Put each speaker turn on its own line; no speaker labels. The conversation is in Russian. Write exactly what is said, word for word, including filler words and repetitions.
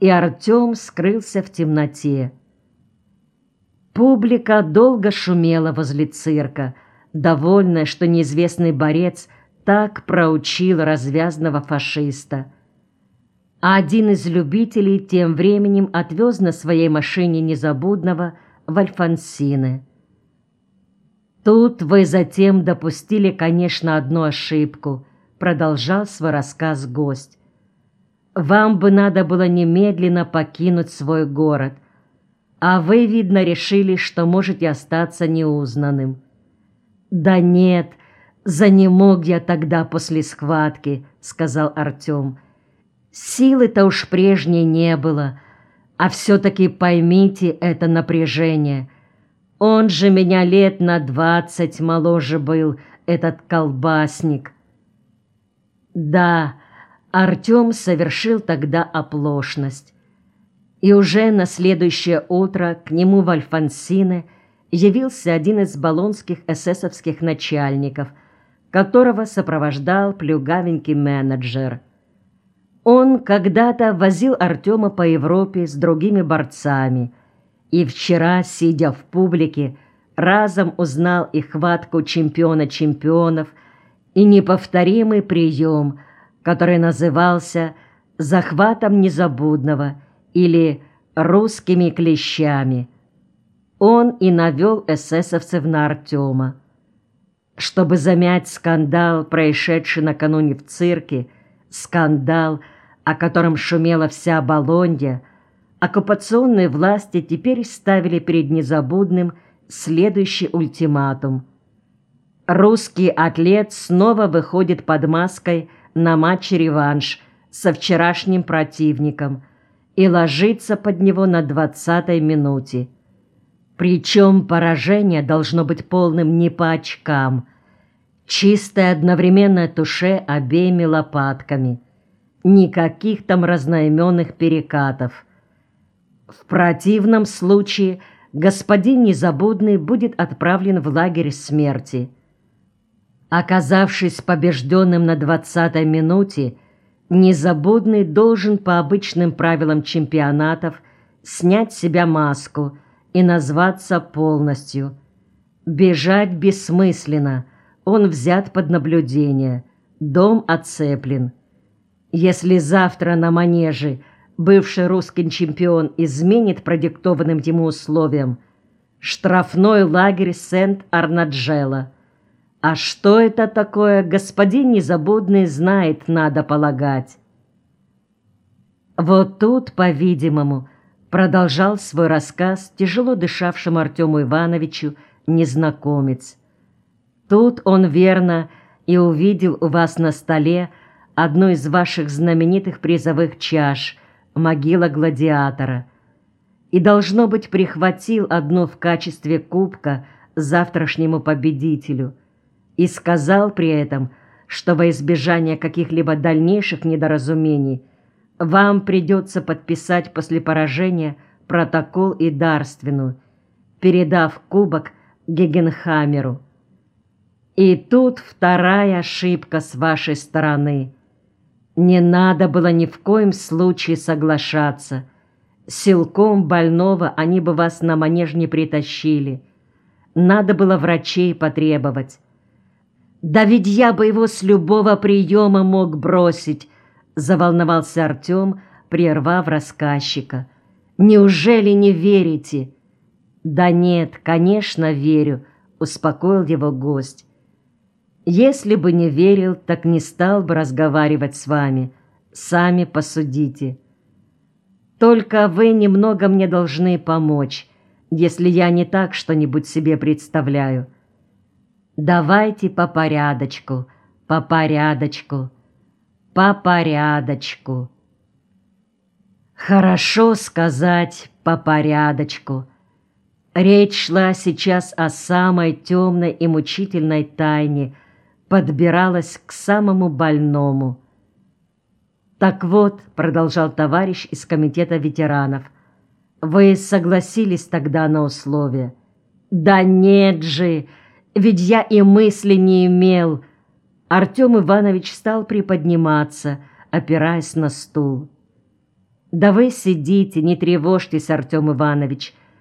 и Артем скрылся в темноте. Публика долго шумела возле цирка, довольная, что неизвестный борец так проучил развязного фашиста. А один из любителей тем временем отвез на своей машине Незабудного в Альфонсины. «Тут вы затем допустили, конечно, одну ошибку», — продолжал свой рассказ гость. «Вам бы надо было немедленно покинуть свой город, а вы, видно, решили, что можете остаться неузнанным». «Да нет, занемог я тогда после схватки», — сказал Артем. «Силы-то уж прежней не было, а все-таки поймите это напряжение. Он же меня лет на двадцать моложе был, этот колбасник». Да, Артем совершил тогда оплошность. И уже на следующее утро к нему в Альфонсины явился один из болонских эсэсовских начальников, которого сопровождал плюгавенький менеджер. Он когда-то возил Артема по Европе с другими борцами, и вчера, сидя в публике, разом узнал и хватку чемпиона чемпионов, и неповторимый прием, который назывался «захватом Незабудного» или «русскими клещами». Он и навел эсэсовцев на Артема. Чтобы замять скандал, происшедший накануне в цирке, скандал, о котором шумела вся Болонья, оккупационные власти теперь ставили перед Незабудным следующий ультиматум. Русский атлет снова выходит под маской на матч-реванш со вчерашним противником и ложится под него на двадцатой минуте. Причем поражение должно быть полным не по очкам, чистое одновременное туше обеими лопатками, никаких там разноименных перекатов. В противном случае господин Незабудный будет отправлен в лагерь смерти. Оказавшись побежденным на двадцатой минуте, Незабудный должен по обычным правилам чемпионатов снять с себя маску и назваться полностью. Бежать бессмысленно, он взят под наблюдение, дом оцеплен. Если завтра на манеже бывший русский чемпион изменит продиктованным ему условиям, штрафной лагерь Сент-Арнаджело. А что это такое, господин Незабудный знает, надо полагать. Вот тут, по-видимому, продолжал свой рассказ тяжело дышавшему Артему Ивановичу незнакомец. Тут он верно и увидел у вас на столе одну из ваших знаменитых призовых чаш, могила гладиатора, и, должно быть, прихватил одну в качестве кубка завтрашнему победителю и сказал при этом, что во избежание каких-либо дальнейших недоразумений вам придется подписать после поражения протокол и дарственную, передав кубок Гегенхамеру. И тут вторая ошибка с вашей стороны. Не надо было ни в коем случае соглашаться. Силком больного они бы вас на манеж не притащили. Надо было врачей потребовать. Да ведь я бы его с любого приема мог бросить, заволновался Артем, прервав рассказчика. Неужели не верите? Да нет, конечно, верю, успокоил его гость. Если бы не верил, так не стал бы разговаривать с вами. Сами посудите. Только вы немного мне должны помочь, если я не так что-нибудь себе представляю. Давайте по порядочку, по порядочку, по порядочку. Хорошо сказать по порядочку. Речь шла сейчас о самой темной и мучительной тайне, подбиралась к самому больному. «Так вот», — продолжал товарищ из комитета ветеранов, «вы согласились тогда на условия?» «Да нет же, ведь я и мысли не имел». Артем Иванович стал приподниматься, опираясь на стул. «Да вы сидите, не тревожьтесь, Артем Иванович»,